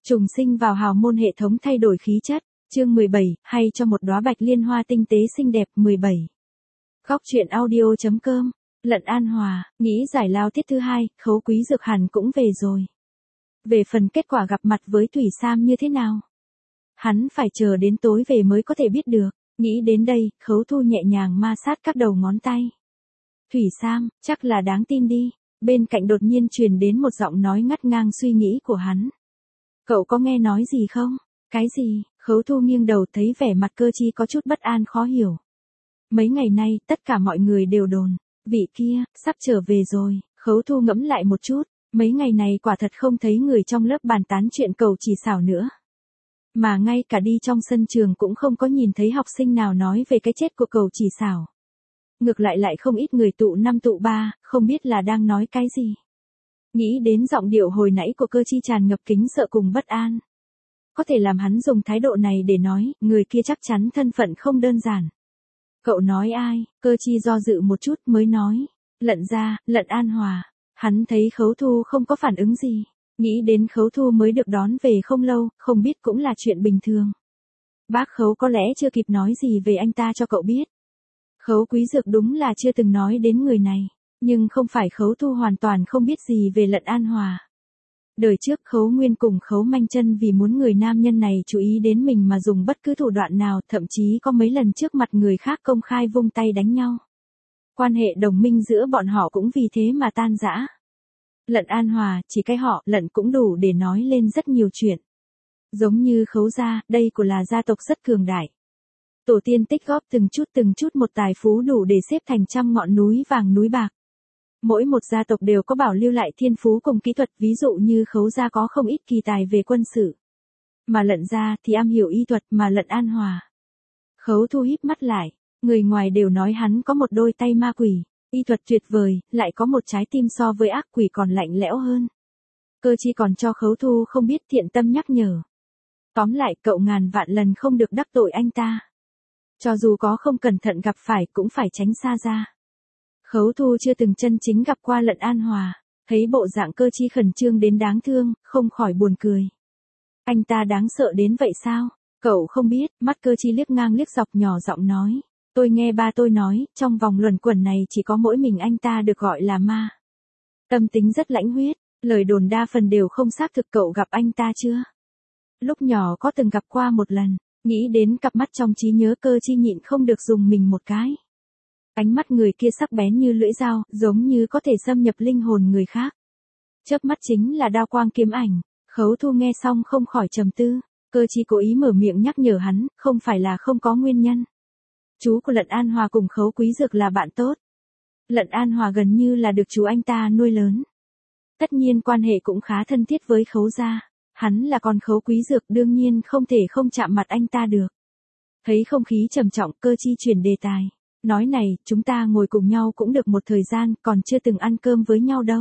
Trùng sinh vào hào môn hệ thống thay đổi khí chất, chương 17, hay cho một đóa bạch liên hoa tinh tế xinh đẹp 17. Góc truyện audio.com, Lận An Hòa, nghĩ giải lao tiết thứ 2, Khấu Quý Dược hẳn cũng về rồi. Về phần kết quả gặp mặt với Thủy Sam như thế nào? Hắn phải chờ đến tối về mới có thể biết được, nghĩ đến đây, Khấu Thu nhẹ nhàng ma sát các đầu ngón tay. Thủy Sam, chắc là đáng tin đi, bên cạnh đột nhiên truyền đến một giọng nói ngắt ngang suy nghĩ của hắn. Cậu có nghe nói gì không? Cái gì? Khấu Thu nghiêng đầu thấy vẻ mặt Cơ Chi có chút bất an khó hiểu. Mấy ngày nay, tất cả mọi người đều đồn, vị kia, sắp trở về rồi. Khấu Thu ngẫm lại một chút, mấy ngày này quả thật không thấy người trong lớp bàn tán chuyện Cầu Chỉ Xảo nữa. Mà ngay cả đi trong sân trường cũng không có nhìn thấy học sinh nào nói về cái chết của Cầu Chỉ Xảo. Ngược lại không ít người tụ năm tụ ba, không biết là đang nói cái gì. Nghĩ đến giọng điệu hồi nãy của Cơ Chi tràn ngập kính sợ cùng bất an. Có thể làm hắn dùng thái độ này để nói, người kia chắc chắn thân phận không đơn giản. Cậu nói ai? Cơ Chi do dự một chút mới nói. Lận gia, Lận An Hòa. Hắn thấy Khấu Thu không có phản ứng gì. Nghĩ đến Khấu Thu mới được đón về không lâu, không biết cũng là chuyện bình thường. Bác Khấu có lẽ chưa kịp nói gì về anh ta cho cậu biết. Khấu Quý Dược đúng là chưa từng nói đến người này. Nhưng không phải Khấu Thu hoàn toàn không biết gì về Lận An Hòa. Đời trước Khấu Nguyên cùng Khấu Manh Chân vì muốn người nam nhân này chú ý đến mình mà dùng bất cứ thủ đoạn nào, thậm chí có mấy lần trước mặt người khác công khai vung tay đánh nhau. Quan hệ đồng minh giữa bọn họ cũng vì thế mà tan rã. Lận An Hòa, chỉ cái họ Lận cũng đủ để nói lên rất nhiều chuyện. Giống như Khấu gia, đây của là gia tộc rất cường đại. Tổ tiên tích góp từng chút một tài phú đủ để xếp thành trăm ngọn núi vàng núi bạc. Mỗi một gia tộc đều có bảo lưu lại thiên phú cùng kỹ thuật, ví dụ như Khấu gia có không ít kỳ tài về quân sự. Mà Lận gia thì am hiểu y thuật, mà Lận An Hòa. Khấu Thu híp mắt lại, người ngoài đều nói hắn có một đôi tay ma quỷ, y thuật tuyệt vời, lại có một trái tim so với ác quỷ còn lạnh lẽo hơn. Cơ Chi còn cho Khấu Thu không biết thiện tâm nhắc nhở. Tóm lại cậu ngàn vạn lần không được đắc tội anh ta. Cho dù có không cẩn thận gặp phải cũng phải tránh xa ra. Khấu Thu chưa từng chân chính gặp qua Lận An Hòa, thấy bộ dạng Cơ Chi khẩn trương đến đáng thương, không khỏi buồn cười. Anh ta đáng sợ đến vậy sao? Cậu không biết, mắt Cơ Chi liếc ngang liếc dọc nhỏ giọng nói. Tôi nghe ba tôi nói, trong vòng luẩn quẩn này chỉ có mỗi mình anh ta được gọi là ma. Tâm tính rất lãnh huyết, lời đồn đa phần đều không xác thực. Cậu gặp anh ta chưa? Lúc nhỏ có từng gặp qua một lần, nghĩ đến cặp mắt trong trí nhớ Cơ Chi nhịn không được dùng mình một cái. Ánh mắt người kia sắc bén như lưỡi dao, giống như có thể xâm nhập linh hồn người khác. Chớp mắt chính là đao quang kiếm ảnh. Khấu Thu nghe xong không khỏi trầm tư. Cơ Chi cố ý mở miệng nhắc nhở hắn, không phải là không có nguyên nhân. Chú của Lận An Hòa cùng Khấu Quý Dược là bạn tốt. Lận An Hòa gần như là được chú anh ta nuôi lớn. Tất nhiên quan hệ cũng khá thân thiết với Khấu gia. Hắn là con Khấu Quý Dược, đương nhiên không thể không chạm mặt anh ta được. Thấy không khí trầm trọng, Cơ Chi chuyển đề tài. Nói này, chúng ta ngồi cùng nhau cũng được một thời gian, còn chưa từng ăn cơm với nhau đâu.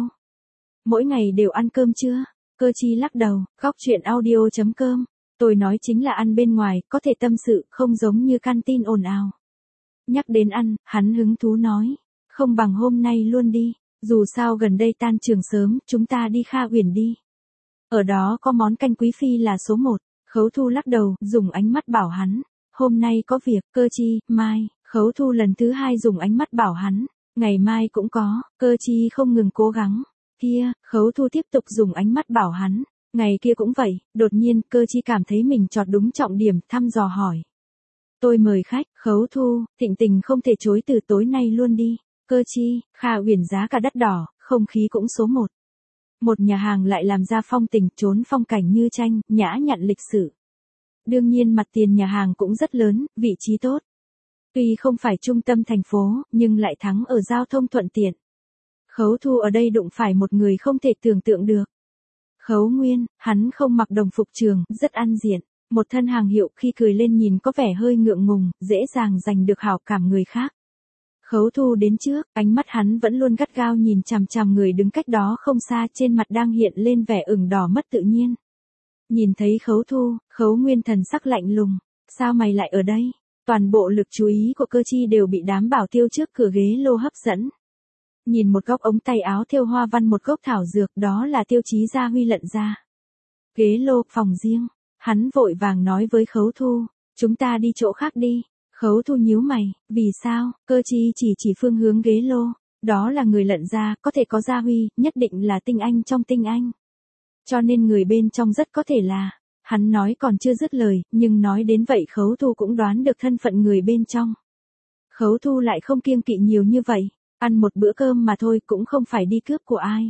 Mỗi ngày đều ăn cơm chưa? Cơ Chi lắc đầu. Góc truyện audio.com. Tôi nói chính là ăn bên ngoài, có thể tâm sự, không giống như canteen ồn ào. Nhắc đến ăn, hắn hứng thú nói. Không bằng hôm nay luôn đi, dù sao gần đây tan trường sớm, chúng ta đi Kha Uyển đi. Ở đó có món canh quý phi là số 1. Khấu Thu lắc đầu, dùng ánh mắt bảo hắn. Hôm nay có việc. Cơ Chi, mai. Khấu Thu lần thứ 2 dùng ánh mắt bảo hắn. Ngày mai cũng có. Cơ Chi không ngừng cố gắng. Kia, Khấu Thu tiếp tục dùng ánh mắt bảo hắn. Ngày kia cũng vậy. Đột nhiên, Cơ Chi cảm thấy mình chọt đúng trọng điểm, thăm dò hỏi. Tôi mời khách. Khấu Thu, thịnh tình không thể chối từ, tối nay luôn đi. Cơ Chi, Kha Uyển giá cả đắt đỏ, không khí cũng số 1. Một nhà hàng lại làm ra phong tình, trốn phong cảnh như tranh, nhã nhặn lịch sử. Đương nhiên mặt tiền nhà hàng cũng rất lớn, vị trí tốt. Tuy không phải trung tâm thành phố, nhưng lại thắng ở giao thông thuận tiện. Khấu Thu ở đây đụng phải một người không thể tưởng tượng được. Khấu Nguyên, hắn không mặc đồng phục trường, rất ăn diện. Một thân hàng hiệu, khi cười lên nhìn có vẻ hơi ngượng ngùng, dễ dàng giành được hảo cảm người khác. Khấu Thu đến trước, ánh mắt hắn vẫn luôn gắt gao nhìn chằm chằm người đứng cách đó không xa, trên mặt đang hiện lên vẻ ửng đỏ mất tự nhiên. Nhìn thấy Khấu Thu, Khấu Nguyên thần sắc lạnh lùng. Sao mày lại ở đây? Toàn bộ lực chú ý của Cơ Chi đều bị đám bảo tiêu trước cửa ghế lô hấp dẫn. Nhìn một góc ống tay áo thêu hoa văn một gốc thảo dược, đó là tiêu chí gia huy Lận gia. Ghế lô, phòng riêng. Hắn vội vàng nói với Khấu Thu, chúng ta đi chỗ khác đi. Khấu Thu nhíu mày, vì sao? Cơ chi chỉ phương hướng ghế lô. Đó là người Lận gia, có thể có gia huy, nhất định là tinh anh trong tinh anh. Cho nên người bên trong rất có thể là, hắn nói còn chưa dứt lời, nhưng nói đến vậy Khấu Thu cũng đoán được thân phận người bên trong. Khấu Thu lại không kiêng kỵ nhiều như vậy, ăn một bữa cơm mà thôi cũng không phải đi cướp của ai.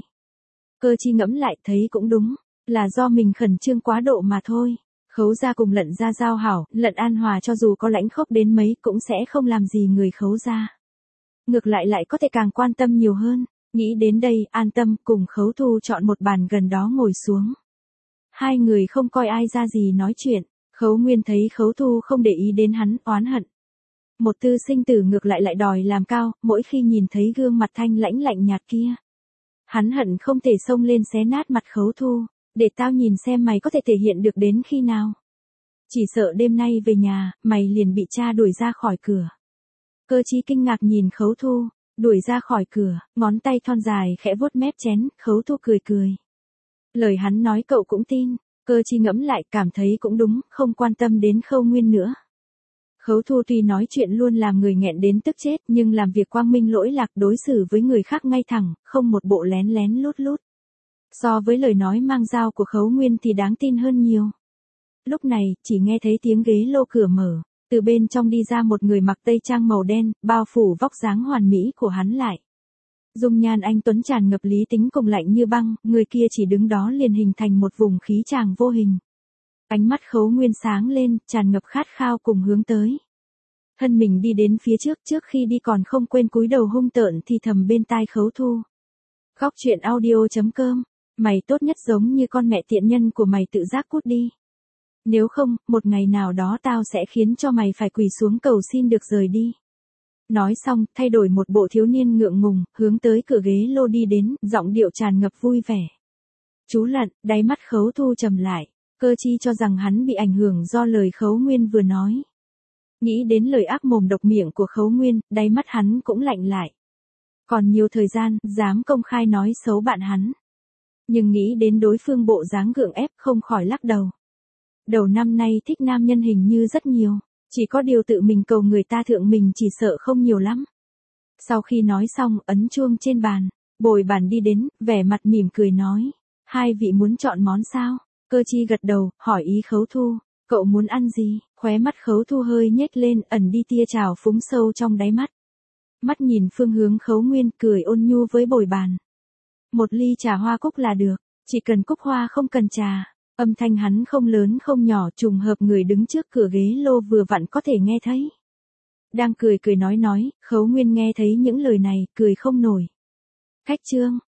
Cơ chi ngẫm lại thấy cũng đúng, là do mình khẩn trương quá độ mà thôi. Khấu gia cùng Lận gia giao hảo, Lận An Hòa cho dù có lãnh khốc đến mấy cũng sẽ không làm gì người Khấu gia. Ngược lại có thể càng quan tâm nhiều hơn. Nghĩ đến đây, an tâm cùng Khấu Thu chọn một bàn gần đó ngồi xuống. Hai người không coi ai ra gì nói chuyện. Khấu Nguyên thấy Khấu Thu không để ý đến hắn, oán hận. Một tư sinh tử ngược lại đòi làm cao, mỗi khi nhìn thấy gương mặt thanh lãnh lạnh nhạt kia. Hắn hận không thể xông lên xé nát mặt Khấu Thu, để tao nhìn xem mày có thể thể hiện được đến khi nào. Chỉ sợ đêm nay về nhà, mày liền bị cha đuổi ra khỏi cửa. Cơ chí kinh ngạc nhìn Khấu Thu, đuổi ra khỏi cửa, ngón tay thon dài khẽ vuốt mép chén, Khấu Thu cười. Lời hắn nói cậu cũng tin, Cơ chí ngẫm lại cảm thấy cũng đúng, không quan tâm đến Khâu Nguyên nữa. Khấu Thu tuy nói chuyện luôn làm người nghẹn đến tức chết nhưng làm việc quang minh lỗi lạc đối xử với người khác ngay thẳng, không một bộ lén lén lút lút. So với lời nói mang dao của Khấu Nguyên thì đáng tin hơn nhiều. Lúc này, chỉ nghe thấy tiếng ghế lô cửa mở, từ bên trong đi ra một người mặc tây trang màu đen, bao phủ vóc dáng hoàn mỹ của hắn lại. Dung nhan anh tuấn tràn ngập lý tính cùng lạnh như băng, người kia chỉ đứng đó liền hình thành một vùng khí tràng vô hình. Ánh mắt Khấu Nguyên sáng lên, tràn ngập khát khao cùng hướng tới. Thân mình đi đến phía trước khi đi còn không quên cúi đầu hung tợn thì thầm bên tai Khấu Thu. Góc truyện audio.com, mày tốt nhất giống như con mẹ tiện nhân của mày tự giác cút đi. Nếu không, một ngày nào đó tao sẽ khiến cho mày phải quỳ xuống cầu xin được rời đi. Nói xong, thay đổi một bộ thiếu niên ngượng ngùng, hướng tới cửa ghế lô đi đến, giọng điệu tràn ngập vui vẻ. Chú Lận, đáy mắt Khấu Thu trầm lại, Cơ chi cho rằng hắn bị ảnh hưởng do lời Khấu Nguyên vừa nói. Nghĩ đến lời ác mồm độc miệng của Khấu Nguyên, đáy mắt hắn cũng lạnh lại. Còn nhiều thời gian, dám công khai nói xấu bạn hắn. Nhưng nghĩ đến đối phương bộ dáng gượng ép không khỏi lắc đầu. Đầu năm nay thích nam nhân hình như rất nhiều, chỉ có điều tự mình cầu người ta thượng mình chỉ sợ không nhiều lắm. Sau khi nói xong, ấn chuông trên bàn, bồi bàn đi đến, vẻ mặt mỉm cười nói. Hai vị muốn chọn món sao? Cơ chi gật đầu, hỏi ý Khấu Thu, cậu muốn ăn gì? Khóe mắt Khấu Thu hơi nhếch lên, ẩn đi tia trào phúng sâu trong đáy mắt. Mắt nhìn phương hướng Khấu Nguyên, cười ôn nhu với bồi bàn. Một ly trà hoa cúc là được, chỉ cần cúc hoa không cần trà. Âm thanh hắn không lớn không nhỏ, trùng hợp người đứng trước cửa ghế lô vừa vặn có thể nghe thấy. Đang cười nói, Khấu Nguyên nghe thấy những lời này, cười không nổi. Khách trương,